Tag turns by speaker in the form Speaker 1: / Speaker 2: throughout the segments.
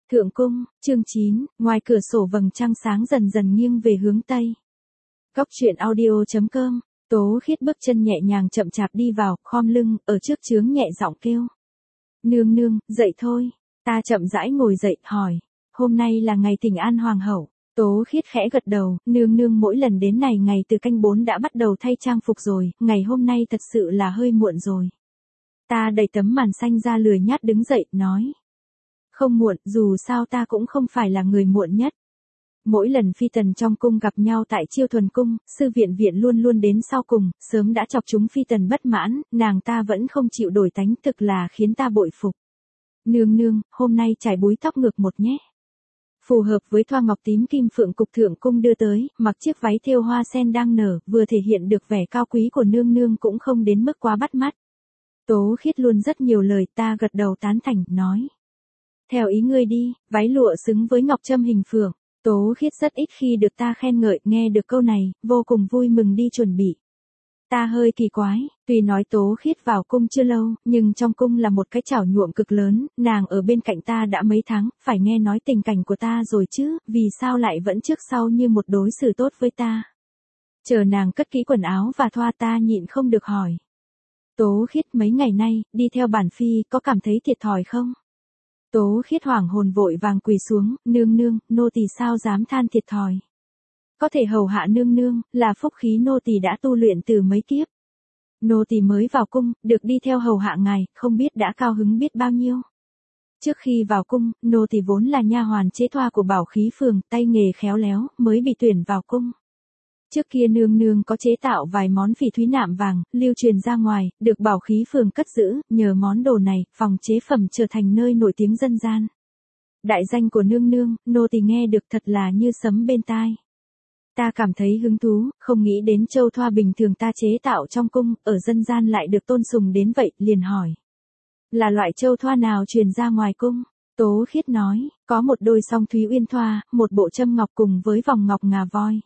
Speaker 1: Thượng cung, chương 9, ngoài cửa sổ vầng trăng sáng dần dần nghiêng về hướng Tây. Góc truyện audio.com, Tố Khiết bước chân nhẹ nhàng chậm chạp đi vào, khom lưng, ở trước chướng nhẹ giọng kêu. Nương nương, dậy thôi. Ta chậm rãi ngồi dậy, hỏi. Hôm nay là ngày thỉnh an hoàng hậu. Tố Khiết khẽ gật đầu, nương nương mỗi lần đến này ngày từ canh 4 đã bắt đầu thay trang phục rồi, ngày hôm nay thật sự là hơi muộn rồi. Ta đẩy tấm màn xanh ra lười nhác đứng dậy, nói. Không muộn, dù sao ta cũng không phải là người muộn nhất. Mỗi lần phi tần trong cung gặp nhau tại Chiêu Thuần cung, sư viện viện luôn luôn đến sau cùng, sớm đã chọc chúng phi tần bất mãn, nàng ta vẫn không chịu đổi tánh, thực là khiến ta bội phục. Nương nương, hôm nay trải búi tóc ngược một nhé. Phù hợp với thoa ngọc tím kim phượng cục thượng cung đưa tới, mặc chiếc váy thêu hoa sen đang nở, vừa thể hiện được vẻ cao quý của nương nương cũng không đến mức quá bắt mắt. Tố Khiết luôn rất nhiều lời, ta gật đầu tán thành, nói. Theo ý ngươi đi, váy lụa xứng với ngọc trâm hình phượng. Tố Khiết rất ít khi được ta khen ngợi, nghe được câu này, vô cùng vui mừng đi chuẩn bị. Ta hơi kỳ quái, tuy nói Tố Khiết vào cung chưa lâu, nhưng trong cung là một cái chảo nhuộm cực lớn, nàng ở bên cạnh ta đã mấy tháng, phải nghe nói tình cảnh của ta rồi chứ, vì sao lại vẫn trước sau như một đối xử tốt với ta. Chờ nàng cất kỹ quần áo và thoa ta nhịn không được hỏi. Tố Khiết mấy ngày nay, đi theo bản phi, có cảm thấy thiệt thòi không? Tố Khiết hoảng hồn vội vàng quỳ xuống, nương nương, nô tỳ sao dám than thiệt thòi. Có thể hầu hạ nương nương, là phúc khí nô tỳ đã tu luyện từ mấy kiếp. Nô tỳ mới vào cung, được đi theo hầu hạ ngài, không biết đã cao hứng biết bao nhiêu. Trước khi vào cung, nô tỳ vốn là nha hoàn chế thoa của Bảo Khí phường, tay nghề khéo léo, mới bị tuyển vào cung. Trước kia nương nương có chế tạo vài món phỉ thúy nạm vàng, lưu truyền ra ngoài, được Bảo Khí phường cất giữ, nhờ món đồ này, phòng chế phẩm trở thành nơi nổi tiếng dân gian. Đại danh của nương nương, nô tỳ nghe được thật là như sấm bên tai. Ta cảm thấy hứng thú, không nghĩ đến châu thoa bình thường ta chế tạo trong cung, ở dân gian lại được tôn sùng đến vậy, liền hỏi. Là loại châu thoa nào truyền ra ngoài cung? Tố Khiết nói, có một đôi song thúy uyên thoa, một bộ châm ngọc cùng với vòng ngọc ngà voi.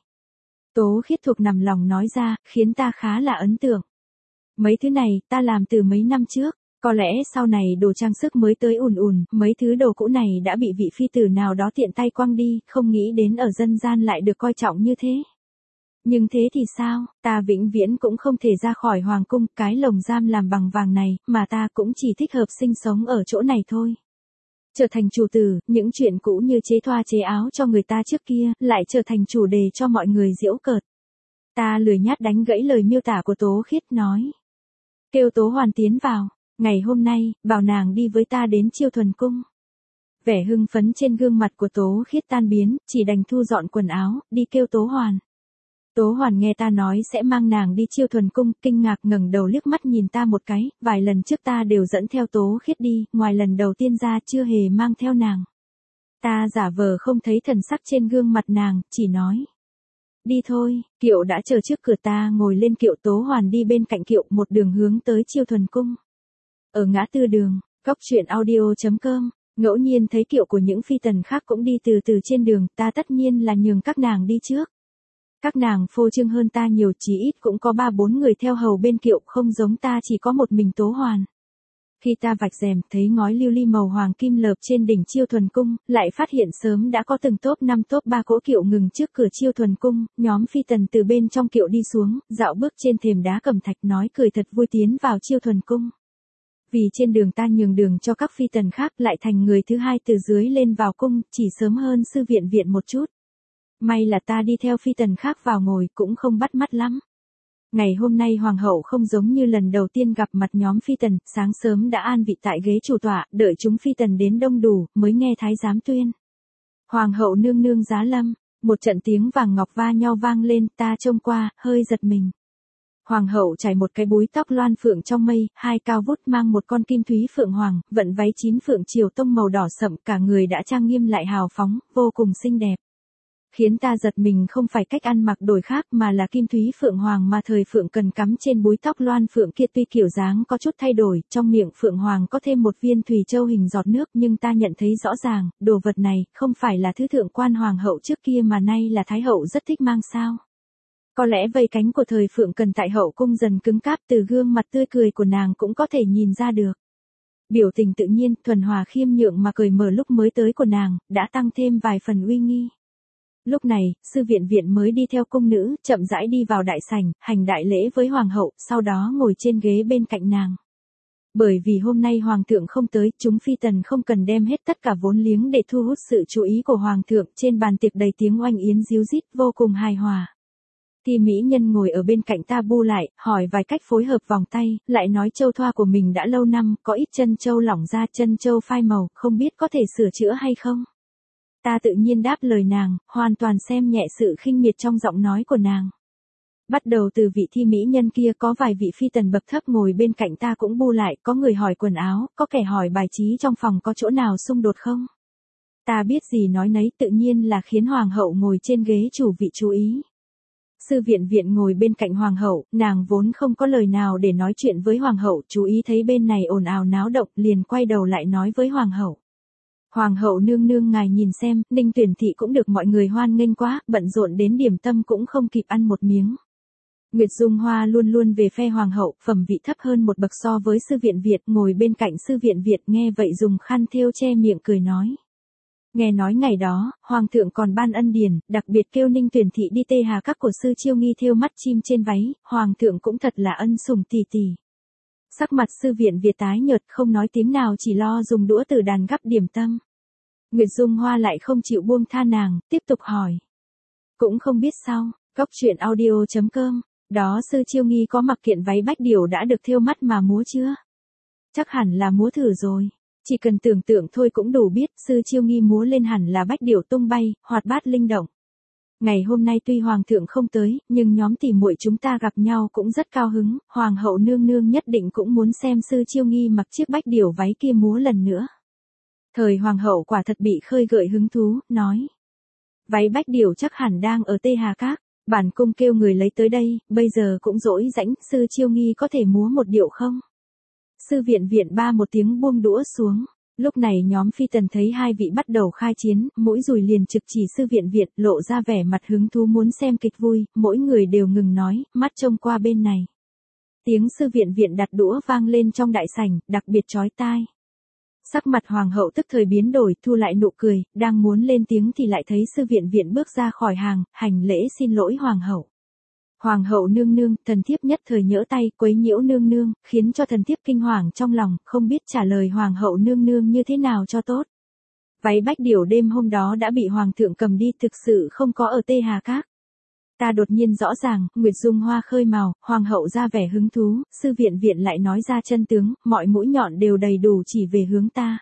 Speaker 1: Tố Khiết thuộc nằm lòng nói ra, khiến ta khá là ấn tượng. Mấy thứ này, ta làm từ mấy năm trước, có lẽ sau này đồ trang sức mới tới ùn ùn, mấy thứ đồ cũ này đã bị vị phi tử nào đó tiện tay quăng đi, không nghĩ đến ở dân gian lại được coi trọng như thế. Nhưng thế thì sao, ta vĩnh viễn cũng không thể ra khỏi hoàng cung, cái lồng giam làm bằng vàng này, mà ta cũng chỉ thích hợp sinh sống ở chỗ này thôi. Trở thành chủ tử, những chuyện cũ như chế thoa chế áo cho người ta trước kia, lại trở thành chủ đề cho mọi người giễu cợt. Ta lười nhát đánh gãy lời miêu tả của Tố Khiết, nói. Kêu Tố Hoàn tiến vào, ngày hôm nay, bảo nàng đi với ta đến Chiêu Thuần cung. Vẻ hưng phấn trên gương mặt của Tố Khiết tan biến, chỉ đành thu dọn quần áo, đi kêu Tố Hoàn. Tố Hoàn nghe ta nói sẽ mang nàng đi Chiêu Thuần cung, kinh ngạc ngẩng đầu liếc mắt nhìn ta một cái, vài lần trước ta đều dẫn theo Tố Khiết đi, ngoài lần đầu tiên ra chưa hề mang theo nàng. Ta giả vờ không thấy thần sắc trên gương mặt nàng, chỉ nói. Đi thôi, kiệu đã chờ trước cửa, ta ngồi lên kiệu, Tố Hoàn đi bên cạnh kiệu, một đường hướng tới Chiêu Thuần cung. Ở ngã tư đường, góc truyện audio.com, ngẫu nhiên thấy kiệu của những phi tần khác cũng đi từ từ trên đường, ta tất nhiên là nhường các nàng đi trước. Các nàng phô trương hơn ta nhiều, chí ít cũng có 3-4 người theo hầu bên kiệu, không giống ta chỉ có một mình Tố Hoàn. Khi ta vạch rèm, thấy ngói lưu ly màu hoàng kim lợp trên đỉnh Chiêu Thuần cung, lại phát hiện sớm đã có từng top 5 top 3 cỗ kiệu ngừng trước cửa Chiêu Thuần cung, nhóm phi tần từ bên trong kiệu đi xuống, dạo bước trên thềm đá cẩm thạch, nói cười thật vui tiến vào Chiêu Thuần cung. Vì trên đường ta nhường đường cho các phi tần khác, lại thành người thứ hai từ dưới lên vào cung, chỉ sớm hơn sư viện viện một chút. May là ta đi theo phi tần khác vào ngồi, cũng không bắt mắt lắm. Ngày hôm nay hoàng hậu không giống như lần đầu tiên gặp mặt nhóm phi tần, sáng sớm đã an vị tại ghế chủ tọa, đợi chúng phi tần đến đông đủ, mới nghe thái giám tuyên. Hoàng hậu nương nương giá lâm, một trận tiếng vàng ngọc va nhau vang lên, ta trông qua, hơi giật mình. Hoàng hậu trải một cái búi tóc loan phượng trong mây, hai cao vút mang một con kim thúy phượng hoàng, vận váy 9 phượng triều tông màu đỏ sậm, cả người đã trang nghiêm lại hào phóng, vô cùng xinh đẹp. Khiến ta giật mình không phải cách ăn mặc đổi khác mà là kim thúy phượng hoàng mà thời phượng cần cắm trên búi tóc loan phượng kia, tuy kiểu dáng có chút thay đổi, trong miệng phượng hoàng có thêm một viên thủy châu hình giọt nước, nhưng ta nhận thấy rõ ràng, đồ vật này không phải là thứ thượng quan hoàng hậu trước kia mà nay là thái hậu rất thích mang sao. Có lẽ vây cánh của thời phượng cần tại hậu cung dần cứng cáp, từ gương mặt tươi cười của nàng cũng có thể nhìn ra được. Biểu tình tự nhiên, thuần hòa khiêm nhượng mà cười mở lúc mới tới của nàng, đã tăng thêm vài phần uy nghi. Lúc này, sư viện viện mới đi theo cung nữ, chậm rãi đi vào đại sảnh, hành đại lễ với hoàng hậu, sau đó ngồi trên ghế bên cạnh nàng. Bởi vì hôm nay hoàng thượng không tới, chúng phi tần không cần đem hết tất cả vốn liếng để thu hút sự chú ý của hoàng thượng, trên bàn tiệc đầy tiếng oanh yến ríu rít, vô cùng hài hòa. Thì mỹ nhân ngồi ở bên cạnh ta bu lại, hỏi vài cách phối hợp vòng tay, lại nói châu thoa của mình đã lâu năm, có ít chân châu lỏng ra, chân châu phai màu, không biết có thể sửa chữa hay không. Ta tự nhiên đáp lời nàng, hoàn toàn xem nhẹ sự khinh miệt trong giọng nói của nàng. Bắt đầu từ vị thi mỹ nhân kia, có vài vị phi tần bậc thấp ngồi bên cạnh ta cũng bu lại, có người hỏi quần áo, có kẻ hỏi bài trí trong phòng có chỗ nào xung đột không. Ta biết gì nói nấy, tự nhiên là khiến hoàng hậu ngồi trên ghế chủ vị chú ý. Sư viện viện ngồi bên cạnh hoàng hậu, nàng vốn không có lời nào để nói chuyện với hoàng hậu, chú ý thấy bên này ồn ào náo động, liền quay đầu lại nói với hoàng hậu. Hoàng hậu nương nương ngài nhìn xem, Ninh Tuyển Thị cũng được mọi người hoan nghênh quá, bận rộn đến điểm tâm cũng không kịp ăn một miếng. Nguyệt Dung Hoa luôn luôn về phe hoàng hậu, phẩm vị thấp hơn một bậc so với sư viện Việt, ngồi bên cạnh sư viện Việt nghe vậy dùng khăn thêu che miệng cười nói. Nghe nói ngày đó, hoàng thượng còn ban ân điển, đặc biệt kêu Ninh Tuyển Thị đi tê hà các của sư chiêu nghi thêu mắt chim trên váy, hoàng thượng cũng thật là ân sủng tỉ tỉ. Sắc mặt sư viện Việt tái nhợt, không nói tiếng nào, chỉ lo dùng đũa từ đàn gắp điểm tâm. Nguyệt Dung Hoa lại không chịu buông tha nàng, tiếp tục hỏi. Cũng không biết sao, Cóc truyện audio.com, đó sư chiêu nghi có mặc kiện váy bách điểu đã được thêu mắt mà múa chưa? Chắc hẳn là múa thử rồi. Chỉ cần tưởng tượng thôi cũng đủ biết, sư chiêu nghi múa lên hẳn là bách điểu tung bay, hoạt bát linh động. Ngày hôm nay tuy hoàng thượng không tới, nhưng nhóm tỉ muội chúng ta gặp nhau cũng rất cao hứng, hoàng hậu nương nương nhất định cũng muốn xem sư chiêu nghi mặc chiếc bách điểu váy kia múa lần nữa. Thời hoàng hậu quả thật bị khơi gợi hứng thú, nói. Váy bách điểu chắc hẳn đang ở Tê Hà Các, bản cung kêu người lấy tới đây, bây giờ cũng rỗi rãnh, sư chiêu nghi có thể múa một điệu không? Sư viện viện ba một tiếng buông đũa xuống. Lúc này nhóm phi tần thấy hai vị bắt đầu khai chiến, mỗi rùi liền trực chỉ sư viện viện, lộ ra vẻ mặt hứng thú muốn xem kịch vui, mỗi người đều ngừng nói, mắt trông qua bên này. Tiếng sư viện viện đặt đũa vang lên trong đại sảnh, đặc biệt chói tai. Sắc mặt hoàng hậu tức thời biến đổi, thu lại nụ cười, đang muốn lên tiếng thì lại thấy sư viện viện bước ra khỏi hàng, hành lễ xin lỗi hoàng hậu. Hoàng hậu nương nương, thần thiếp nhất thời nhỡ tay, quấy nhiễu nương nương, khiến cho thần thiếp kinh hoàng trong lòng, không biết trả lời hoàng hậu nương nương như thế nào cho tốt. Váy bách điểu đêm hôm đó đã bị hoàng thượng cầm đi, thực sự không có ở Tê Hà Các. Ta đột nhiên rõ ràng, Nguyệt Dung Hoa khơi mào, hoàng hậu ra vẻ hứng thú, sư viện viện lại nói ra chân tướng, mọi mũi nhọn đều đầy đủ chỉ về hướng ta.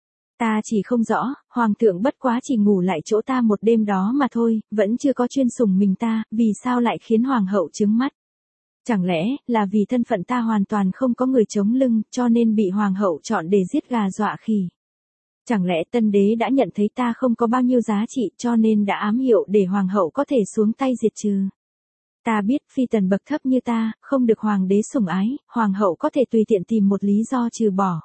Speaker 1: Ta chỉ không rõ, hoàng thượng bất quá chỉ ngủ lại chỗ ta một đêm đó mà thôi, vẫn chưa có chuyên sủng mình ta, vì sao lại khiến hoàng hậu trứng mắt? Chẳng lẽ, là vì thân phận ta hoàn toàn không có người chống lưng, cho nên bị hoàng hậu chọn để giết gà dọa khỉ? Chẳng lẽ tân đế đã nhận thấy ta không có bao nhiêu giá trị cho nên đã ám hiệu để hoàng hậu có thể xuống tay diệt trừ? Ta biết phi tần bậc thấp như ta, không được hoàng đế sủng ái, hoàng hậu có thể tùy tiện tìm một lý do trừ bỏ.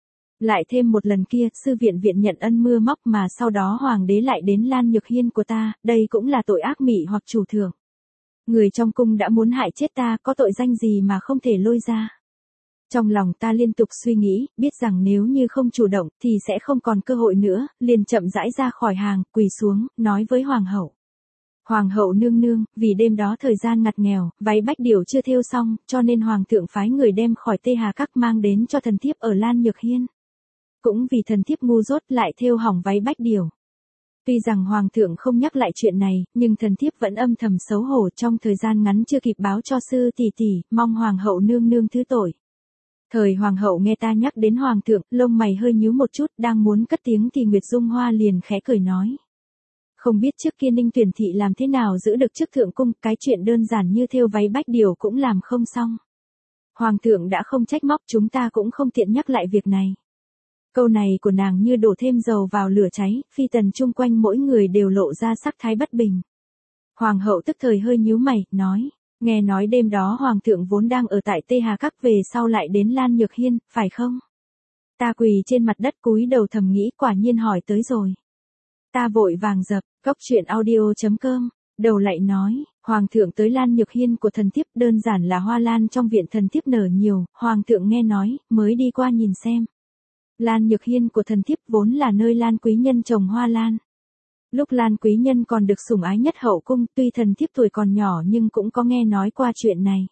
Speaker 1: Lại thêm một lần kia, sư viện viện nhận ân mưa móc mà sau đó hoàng đế lại đến Lan Nhược Hiên của ta, đây cũng là tội ác mị hoặc chủ thượng. Người trong cung đã muốn hại chết ta, có tội danh gì mà không thể lôi ra. Trong lòng ta liên tục suy nghĩ, biết rằng nếu như không chủ động thì sẽ không còn cơ hội nữa, liền chậm rãi ra khỏi hàng, quỳ xuống, nói với hoàng hậu. Hoàng hậu nương nương, vì đêm đó thời gian ngặt nghèo, váy bách điểu chưa thêu xong, cho nên hoàng thượng phái người đem khỏi Tê Hà Các mang đến cho thần thiếp ở Lan Nhược Hiên. Cũng vì thần thiếp ngu dốt lại thêu hỏng váy bách điểu. Tuy rằng hoàng thượng không nhắc lại chuyện này, nhưng thần thiếp vẫn âm thầm xấu hổ, trong thời gian ngắn chưa kịp báo cho sư tỷ tỷ, mong hoàng hậu nương nương thứ tội. Thời hoàng hậu nghe ta nhắc đến hoàng thượng, lông mày hơi nhíu một chút, đang muốn cất tiếng thì Nguyệt Dung Hoa liền khẽ cười nói. Không biết trước kia Ninh Tuyển Thị làm thế nào giữ được chức thượng cung, cái chuyện đơn giản như thêu váy bách điểu cũng làm không xong. Hoàng thượng đã không trách móc, chúng ta cũng không tiện nhắc lại việc này. Câu này của nàng như đổ thêm dầu vào lửa cháy, phi tần chung quanh mỗi người đều lộ ra sắc thái bất bình. Hoàng hậu tức thời hơi nhíu mày, nói, nghe nói đêm đó hoàng thượng vốn đang ở tại Tê Hà Các về sau lại đến Lan Nhược Hiên, phải không? Ta quỳ trên mặt đất cúi đầu thầm nghĩ, quả nhiên hỏi tới rồi. Ta vội vàng dập, Cóc truyện audio.com, đầu lại nói, hoàng thượng tới Lan Nhược Hiên của thần thiếp, đơn giản là hoa lan trong viện thần thiếp nở nhiều, hoàng thượng nghe nói, mới đi qua nhìn xem. Lan Nhược Hiên của thần thiếp vốn là nơi Lan quý nhân trồng hoa lan. Lúc Lan quý nhân còn được sủng ái nhất hậu cung, tuy thần thiếp tuổi còn nhỏ nhưng cũng có nghe nói qua chuyện này.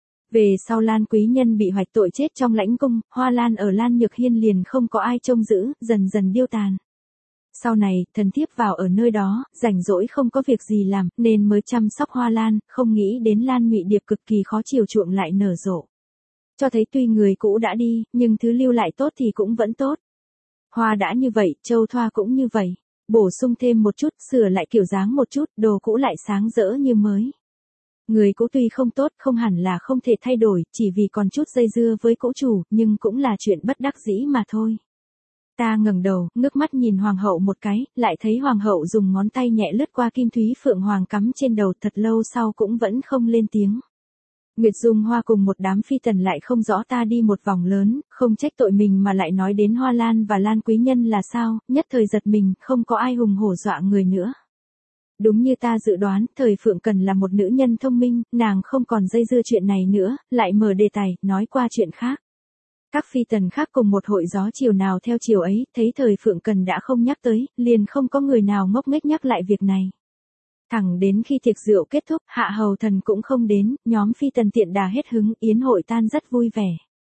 Speaker 1: Về sau Lan quý nhân bị hoạch tội chết trong lãnh cung, hoa lan ở Lan Nhược Hiên liền không có ai trông giữ, dần dần điêu tàn. Sau này, thần thiếp vào ở nơi đó, rảnh rỗi không có việc gì làm, nên mới chăm sóc hoa lan, không nghĩ đến Lan Nhụy Điệp cực kỳ khó chiều chuộng lại nở rộ. Cho thấy tuy người cũ đã đi, nhưng thứ lưu lại tốt thì cũng vẫn tốt. Hoa đã như vậy, châu thoa cũng như vậy. Bổ sung thêm một chút, sửa lại kiểu dáng một chút, đồ cũ lại sáng rỡ như mới. Người cũ tuy không tốt, không hẳn là không thể thay đổi, chỉ vì còn chút dây dưa với cũ chủ, nhưng cũng là chuyện bất đắc dĩ mà thôi. Ta ngẩng đầu, ngước mắt nhìn hoàng hậu một cái, lại thấy hoàng hậu dùng ngón tay nhẹ lướt qua kim thúy phượng hoàng cắm trên đầu, thật lâu sau cũng vẫn không lên tiếng. Nguyệt Dung Hoa cùng một đám phi tần lại không rõ ta đi một vòng lớn, không trách tội mình mà lại nói đến Hoa Lan và Lan quý nhân là sao, nhất thời giật mình, không có ai hùng hổ dọa người nữa. Đúng như ta dự đoán, thời Phượng Cần là một nữ nhân thông minh, nàng không còn dây dưa chuyện này nữa, lại mở đề tài, nói qua chuyện khác. Các phi tần khác cùng một hội gió chiều nào theo chiều ấy, thấy thời Phượng Cần đã không nhắc tới, liền không có người nào ngốc nghếch nhắc lại việc này. Thẳng đến khi tiệc rượu kết thúc, Hạ Hầu Thần cũng không đến, nhóm phi tần tiện đà hết hứng, yến hội tan rất vui vẻ.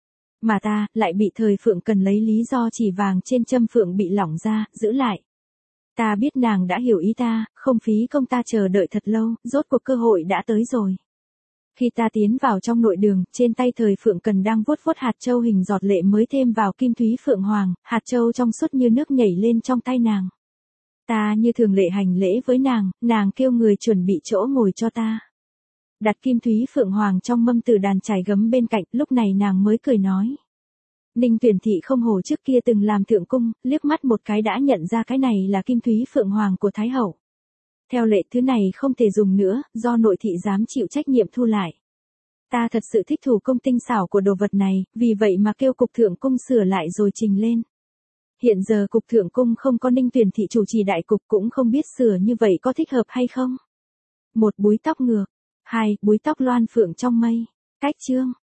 Speaker 1: Mà ta, lại bị thời Phượng Cần lấy lý do chỉ vàng trên châm phượng bị lỏng ra, giữ lại. Ta biết nàng đã hiểu ý ta, không phí công ta chờ đợi thật lâu, rốt cuộc cơ hội đã tới rồi. Khi ta tiến vào trong nội đường, trên tay thời Phượng Cần đang vuốt vuốt hạt châu hình giọt lệ mới thêm vào kim thúy phượng hoàng, hạt châu trong suốt như nước nhảy lên trong tay nàng. Ta như thường lệ hành lễ với nàng kêu người chuẩn bị chỗ ngồi cho ta. Đặt kim thúy phượng hoàng trong mâm từ đàn chải gấm bên cạnh, lúc này nàng mới cười nói. Ninh Tuyển Thị không hổ trước kia từng làm thượng cung, liếc mắt một cái đã nhận ra cái này là kim thúy phượng hoàng của Thái Hậu. Theo lệ thứ này không thể dùng nữa, do nội thị dám chịu trách nhiệm thu lại. Ta thật sự thích thủ công tinh xảo của đồ vật này, vì vậy mà kêu cục thượng cung sửa lại rồi trình lên. Hiện giờ cục thượng cung không có Ninh Tuyển Thị chủ trì đại cục, cũng không biết sửa như vậy có thích hợp hay không. 1. Búi tóc ngược. 2. Búi tóc loan phượng trong mây. Cách chương.